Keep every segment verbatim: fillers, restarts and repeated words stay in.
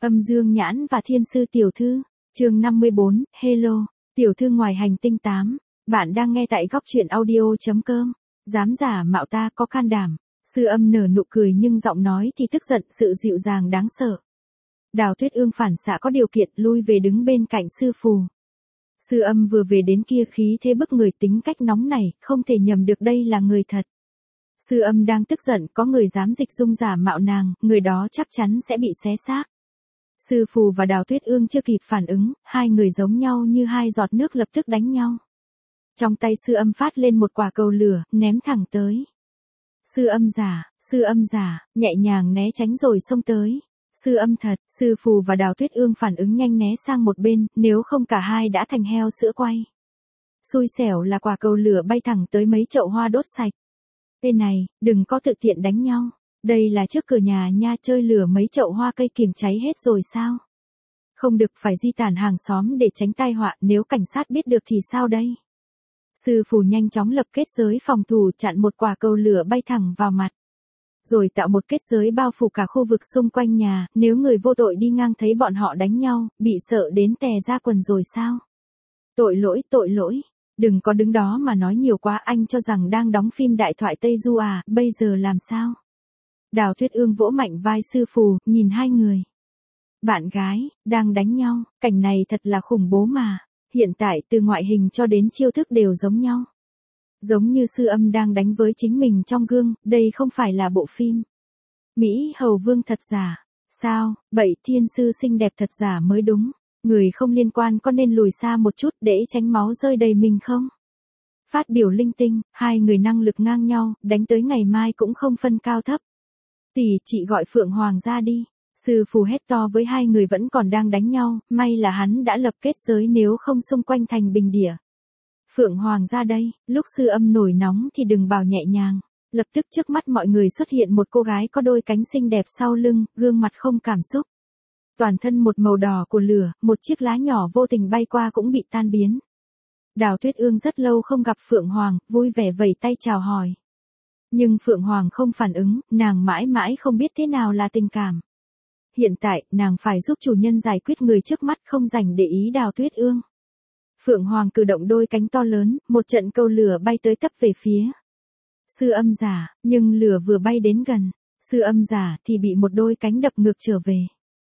Âm Dương Nhãn và Thiên Sư Tiểu Thư, chương năm mươi bốn, Hello, Tiểu Thư ngoài hành tinh tám, bạn đang nghe tại góc truyện audio.com, dám giả mạo ta có can đảm, Sư Âm nở nụ cười nhưng giọng nói thì tức giận sự dịu dàng đáng sợ. Đào Tuyết Ương phản xạ có điều kiện lui về đứng bên cạnh Sư Phù. Sư Âm vừa về đến kia khí thế bức người tính cách nóng này, không thể nhầm được đây là người thật. Sư Âm đang tức giận có người dám dịch dung giả mạo nàng, người đó chắc chắn sẽ bị xé xác. Sư Phù và Đào Tuyết Ương chưa kịp phản ứng, hai người giống nhau như hai giọt nước lập tức đánh nhau. Trong tay Sư Âm phát lên một quả cầu lửa, ném thẳng tới. Sư Âm giả, Sư Âm giả, nhẹ nhàng né tránh rồi xông tới. Sư Âm thật, Sư Phù và Đào Tuyết Ương phản ứng nhanh né sang một bên, nếu không cả hai đã thành heo sữa quay. Xui xẻo là quả cầu lửa bay thẳng tới mấy chậu hoa đốt sạch. Tên này, đừng có tự tiện đánh nhau. Đây là trước cửa nhà nha, chơi lửa mấy chậu hoa cây kiểng cháy hết rồi sao? Không được, phải di tản hàng xóm để tránh tai họa, nếu cảnh sát biết được thì sao đây? Sư Phù nhanh chóng lập kết giới phòng thủ chặn một quả cầu lửa bay thẳng vào mặt. Rồi tạo một kết giới bao phủ cả khu vực xung quanh nhà, nếu người vô tội đi ngang thấy bọn họ đánh nhau, bị sợ đến tè ra quần rồi sao? Tội lỗi, tội lỗi. Đừng có đứng đó mà nói nhiều quá, anh cho rằng đang đóng phim đại thoại Tây Du à, bây giờ làm sao? Đào Tuyết Ương vỗ mạnh vai Sư Phù, nhìn hai người. Bạn gái, đang đánh nhau, cảnh này thật là khủng bố mà. Hiện tại từ ngoại hình cho đến chiêu thức đều giống nhau. Giống như Sư Âm đang đánh với chính mình trong gương, đây không phải là bộ phim. Mỹ Hầu Vương thật giả. Sao, bậy, Thiên Sư xinh đẹp thật giả mới đúng. Người không liên quan có nên lùi xa một chút để tránh máu rơi đầy mình không? Phát biểu linh tinh, hai người năng lực ngang nhau, đánh tới ngày mai cũng không phân cao thấp. Tỷ, chị gọi Phượng Hoàng ra đi. Sư Phù hét to với hai người vẫn còn đang đánh nhau, may là hắn đã lập kết giới nếu không xung quanh thành bình địa. Phượng Hoàng ra đây, lúc Sư Âm nổi nóng thì đừng bảo nhẹ nhàng. Lập tức trước mắt mọi người xuất hiện một cô gái có đôi cánh xinh đẹp sau lưng, gương mặt không cảm xúc. Toàn thân một màu đỏ của lửa, một chiếc lá nhỏ vô tình bay qua cũng bị tan biến. Đào Tuyết Ương rất lâu không gặp Phượng Hoàng, vui vẻ vẫy tay chào hỏi. Nhưng Phượng Hoàng không phản ứng, nàng mãi mãi không biết thế nào là tình cảm. Hiện tại, nàng phải giúp chủ nhân giải quyết người trước mắt, không rảnh để ý Đào Tuyết Ương. Phượng Hoàng cử động đôi cánh to lớn, một trận cầu lửa bay tới tấp về phía Sư Âm giả, nhưng lửa vừa bay đến gần, Sư Âm giả thì bị một đôi cánh đập ngược trở về.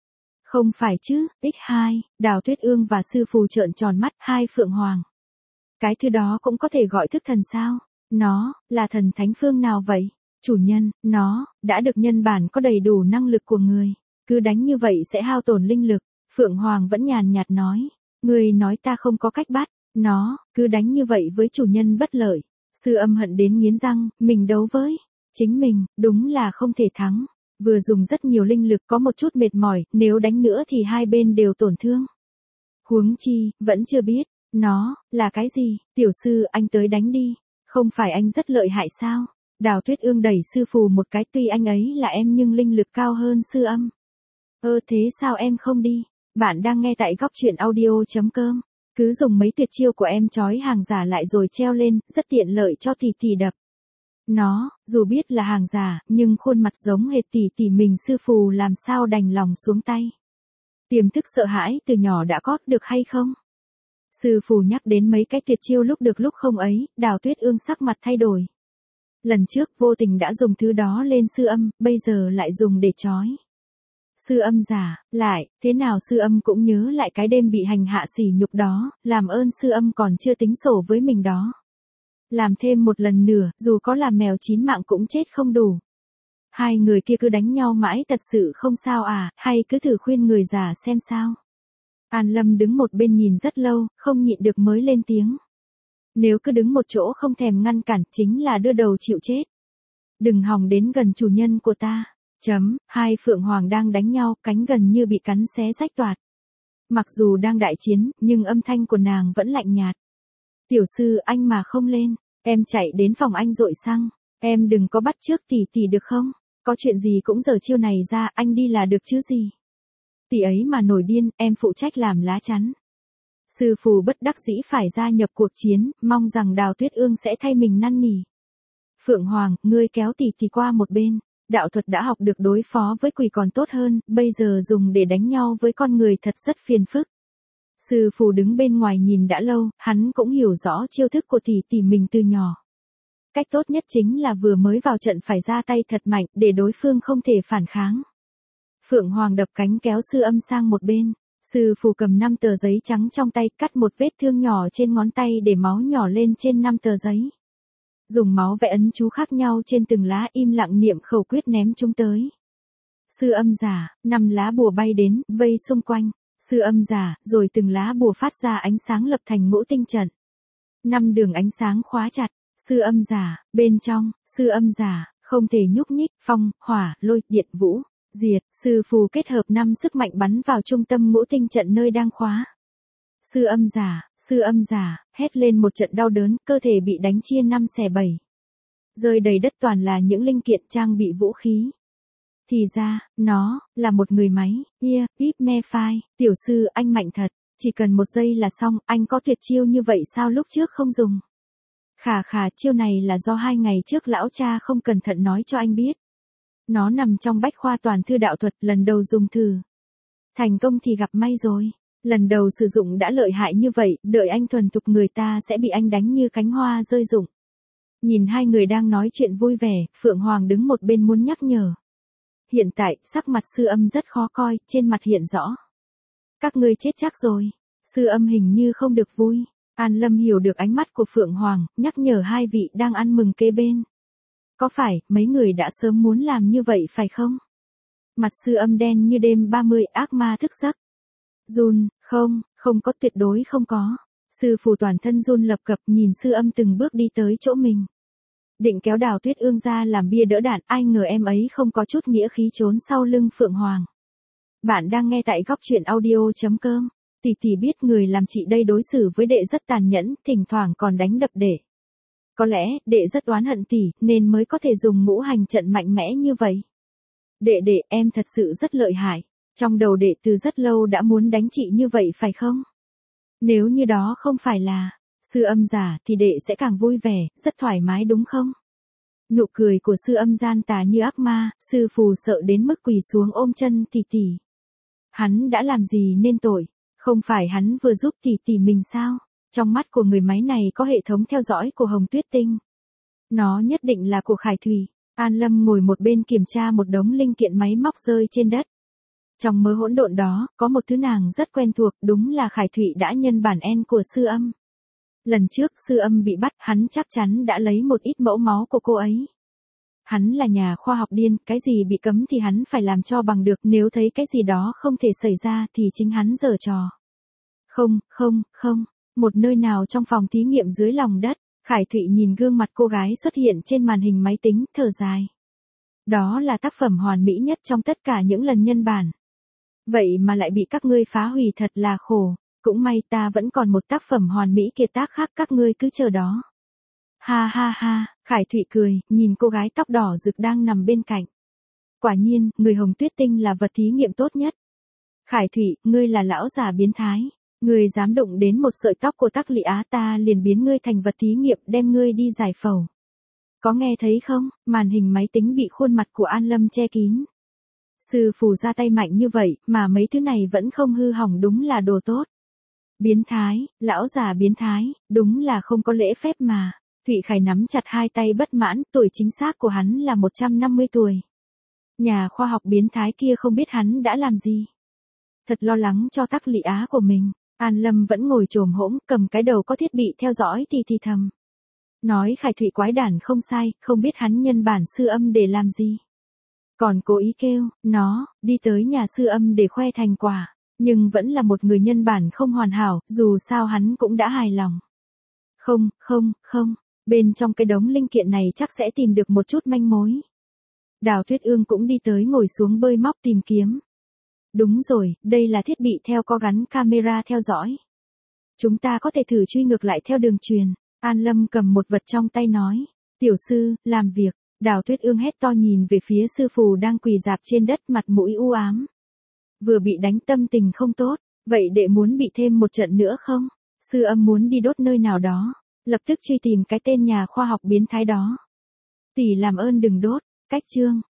Không phải chứ, x hai, Đào Tuyết Ương và Sư Phù trợn tròn mắt, hai Phượng Hoàng. Cái thứ đó cũng có thể gọi thức thần sao? Nó, là thần thánh phương nào vậy? Chủ nhân, nó, đã được nhân bản có đầy đủ năng lực của người. Cứ đánh như vậy sẽ hao tổn linh lực. Phượng Hoàng vẫn nhàn nhạt nói. Người nói ta không có cách bắt. Nó, cứ đánh như vậy với chủ nhân bất lợi. Sư Âm hận đến nghiến răng, mình đấu với chính mình, đúng là không thể thắng. Vừa dùng rất nhiều linh lực có một chút mệt mỏi, nếu đánh nữa thì hai bên đều tổn thương. Huống chi, vẫn chưa biết. Nó, là cái gì? Tiểu sư, anh tới đánh đi. Không phải anh rất lợi hại sao? Đào Tuyết Ương đẩy Sư Phù một cái, tuy anh ấy là em nhưng linh lực cao hơn Sư Âm. Ơ thế sao em không đi? Bạn đang nghe tại góc truyện audio.com. Cứ dùng mấy tuyệt chiêu của em trói hàng giả lại rồi treo lên, rất tiện lợi cho tỷ tỷ đập. Nó, dù biết là hàng giả, nhưng khuôn mặt giống hệt tỷ tỷ mình, Sư Phù làm sao đành lòng xuống tay. Tiềm thức sợ hãi từ nhỏ đã có, được hay không? Sư Phù nhắc đến mấy cái tuyệt chiêu lúc được lúc không ấy, Đào Tuyết Ương sắc mặt thay đổi. Lần trước vô tình đã dùng thứ đó lên Sư Âm, bây giờ lại dùng để trói Sư Âm giả, lại, thế nào Sư Âm cũng nhớ lại cái đêm bị hành hạ sỉ nhục đó, làm ơn Sư Âm còn chưa tính sổ với mình đó. Làm thêm một lần nữa, dù có là mèo chín mạng cũng chết không đủ. Hai người kia cứ đánh nhau mãi thật sự không sao à, hay cứ thử khuyên người già xem sao. An Lâm đứng một bên nhìn rất lâu, không nhịn được mới lên tiếng. Nếu cứ đứng một chỗ không thèm ngăn cản, chính là đưa đầu chịu chết. Đừng hòng đến gần chủ nhân của ta. Chấm, hai Phượng Hoàng đang đánh nhau, cánh gần như bị cắn xé rách toạc. Mặc dù đang đại chiến, nhưng âm thanh của nàng vẫn lạnh nhạt. Tiểu sư, anh mà không lên, em chạy đến phòng anh dội xăng. Em đừng có bắt chước tỷ tỷ được không? Có chuyện gì cũng giở chiêu này ra, anh đi là được chứ gì. Tỷ ấy mà nổi điên, em phụ trách làm lá chắn. Sư Phù bất đắc dĩ phải gia nhập cuộc chiến, mong rằng Đào Tuyết Ương sẽ thay mình năn nỉ. Phượng Hoàng, ngươi kéo tỷ tỷ qua một bên. Đạo thuật đã học được đối phó với quỷ còn tốt hơn, bây giờ dùng để đánh nhau với con người thật rất phiền phức. Sư phù đứng bên ngoài nhìn đã lâu, hắn cũng hiểu rõ chiêu thức của tỷ tỷ mình từ nhỏ. Cách tốt nhất chính là vừa mới vào trận phải ra tay thật mạnh để đối phương không thể phản kháng. Phượng Hoàng đập cánh kéo Sư Âm sang một bên. Sư phù cầm năm tờ giấy trắng trong tay, cắt một vết thương nhỏ trên ngón tay để máu nhỏ lên trên năm tờ giấy. Dùng máu vẽ ấn chú khác nhau trên từng lá, im lặng niệm khẩu quyết ném chúng tới. Sư Âm giả, năm lá bùa bay đến, vây xung quanh. Sư Âm giả, rồi từng lá bùa phát ra ánh sáng lập thành ngũ tinh trận. Năm đường ánh sáng khóa chặt. Sư Âm giả, bên trong, Sư Âm giả, không thể nhúc nhích, phong, hỏa, lôi, điện, vũ, diệt. Sư phù kết hợp năm sức mạnh bắn vào trung tâm ngũ tinh trận nơi đang khóa. Sư Âm giả, Sư Âm giả, hét lên một trận đau đớn, cơ thể bị đánh chia năm xẻ bảy. Rơi đầy đất toàn là những linh kiện trang bị vũ khí. Thì ra, nó, là một người máy. Yeah, Pip me phai, tiểu sư, anh mạnh thật. Chỉ cần một giây là xong, anh có tuyệt chiêu như vậy sao lúc trước không dùng? Khà khà, chiêu này là do hai ngày trước lão cha không cẩn thận nói cho anh biết. Nó nằm trong bách khoa toàn thư đạo thuật, lần đầu dùng thử. Thành công thì gặp may rồi. Lần đầu sử dụng đã lợi hại như vậy, đợi anh thuần thục người ta sẽ bị anh đánh như cánh hoa rơi rụng. Nhìn hai người đang nói chuyện vui vẻ, Phượng Hoàng đứng một bên muốn nhắc nhở. Hiện tại, sắc mặt Sư Âm rất khó coi, trên mặt hiện rõ. Các ngươi chết chắc rồi. Sư Âm hình như không được vui. An Lâm hiểu được ánh mắt của Phượng Hoàng, nhắc nhở hai vị đang ăn mừng kế bên. Có phải, mấy người đã sớm muốn làm như vậy phải không? Mặt Sư Âm đen như đêm ba mươi, ác ma thức giấc. Run, không, không có, tuyệt đối không có. Sư phù toàn thân run lập cập nhìn Sư Âm từng bước đi tới chỗ mình. Định kéo Đào Tuyết Ương ra làm bia đỡ đạn, ai ngờ em ấy không có chút nghĩa khí trốn sau lưng Phượng Hoàng. Bạn đang nghe tại góc truyện audio chấm com. Tỷ tỷ biết người làm chị đây đối xử với đệ rất tàn nhẫn, thỉnh thoảng còn đánh đập đệ. Có lẽ, đệ rất oán hận tỷ, nên mới có thể dùng ngũ hành trận mạnh mẽ như vậy. Đệ đệ, em thật sự rất lợi hại. Trong đầu đệ từ rất lâu đã muốn đánh chị như vậy phải không? Nếu như đó không phải là Sư Âm giả thì đệ sẽ càng vui vẻ, rất thoải mái đúng không? Nụ cười của Sư Âm gian tà như ác ma, sư phù sợ đến mức quỳ xuống ôm chân tỷ tỷ. Hắn đã làm gì nên tội? Không phải hắn vừa giúp tỷ tỷ mình sao? Trong mắt của người máy này có hệ thống theo dõi của Hồng Tuyết Tinh. Nó nhất định là của Khải Thủy. An Lâm ngồi một bên kiểm tra một đống linh kiện máy móc rơi trên đất. Trong mớ hỗn độn đó, có một thứ nàng rất quen thuộc, đúng là Khải Thủy đã nhân bản en của Sư Âm. Lần trước Sư Âm bị bắt, hắn chắc chắn đã lấy một ít mẫu máu của cô ấy. Hắn là nhà khoa học điên, cái gì bị cấm thì hắn phải làm cho bằng được, nếu thấy cái gì đó không thể xảy ra thì chính hắn giở trò. Không, không, không, một nơi nào trong phòng thí nghiệm dưới lòng đất, Khải Thụy nhìn gương mặt cô gái xuất hiện trên màn hình máy tính, thở dài. Đó là tác phẩm hoàn mỹ nhất trong tất cả những lần nhân bản. Vậy mà lại bị các ngươi phá hủy, thật là khổ, cũng may ta vẫn còn một tác phẩm hoàn mỹ kiệt tác khác, các ngươi cứ chờ đó. Ha ha ha, Khải Thụy cười, nhìn cô gái tóc đỏ rực đang nằm bên cạnh. Quả nhiên, người Hồng Tuyết Tinh là vật thí nghiệm tốt nhất. Khải Thụy, ngươi là lão già biến thái. Ngươi dám đụng đến một sợi tóc của Tắc Lị Á, ta liền biến ngươi thành vật thí nghiệm, đem ngươi đi giải phẫu. Có nghe thấy không? Màn hình máy tính bị khuôn mặt của An Lâm che kín. Sư phù ra tay mạnh như vậy, mà mấy thứ này vẫn không hư hỏng, đúng là đồ tốt. Biến thái, lão già biến thái, đúng là không có lễ phép mà. Thụy Khải nắm chặt hai tay bất mãn, tuổi chính xác của hắn là một trăm năm mươi tuổi. Nhà khoa học biến thái kia không biết hắn đã làm gì. Thật lo lắng cho Tắc Lị Á của mình. An Lâm vẫn ngồi chồm hỗn, cầm cái đầu có thiết bị theo dõi thì thì thầm. Nói Khải Thụy quái đản không sai, không biết hắn nhân bản Sư Âm để làm gì. Còn cố ý kêu, nó, đi tới nhà Sư Âm để khoe thành quả. Nhưng vẫn là một người nhân bản không hoàn hảo, dù sao hắn cũng đã hài lòng. Không, không, không, bên trong cái đống linh kiện này chắc sẽ tìm được một chút manh mối. Đào Tuyết Ương cũng đi tới ngồi xuống bơi móc tìm kiếm. Đúng rồi, đây là thiết bị theo có gắn camera theo dõi. Chúng ta có thể thử truy ngược lại theo đường truyền. An Lâm cầm một vật trong tay nói. Tiểu sư, làm việc. Đào Tuyết Ương hét to nhìn về phía sư phù đang quỳ rạp trên đất, mặt mũi u ám. Vừa bị đánh tâm tình không tốt. Vậy đệ muốn bị thêm một trận nữa không? Sư Âm muốn đi đốt nơi nào đó. Lập tức truy tìm cái tên nhà khoa học biến thái đó. Tỷ làm ơn đừng đốt. Cách chương.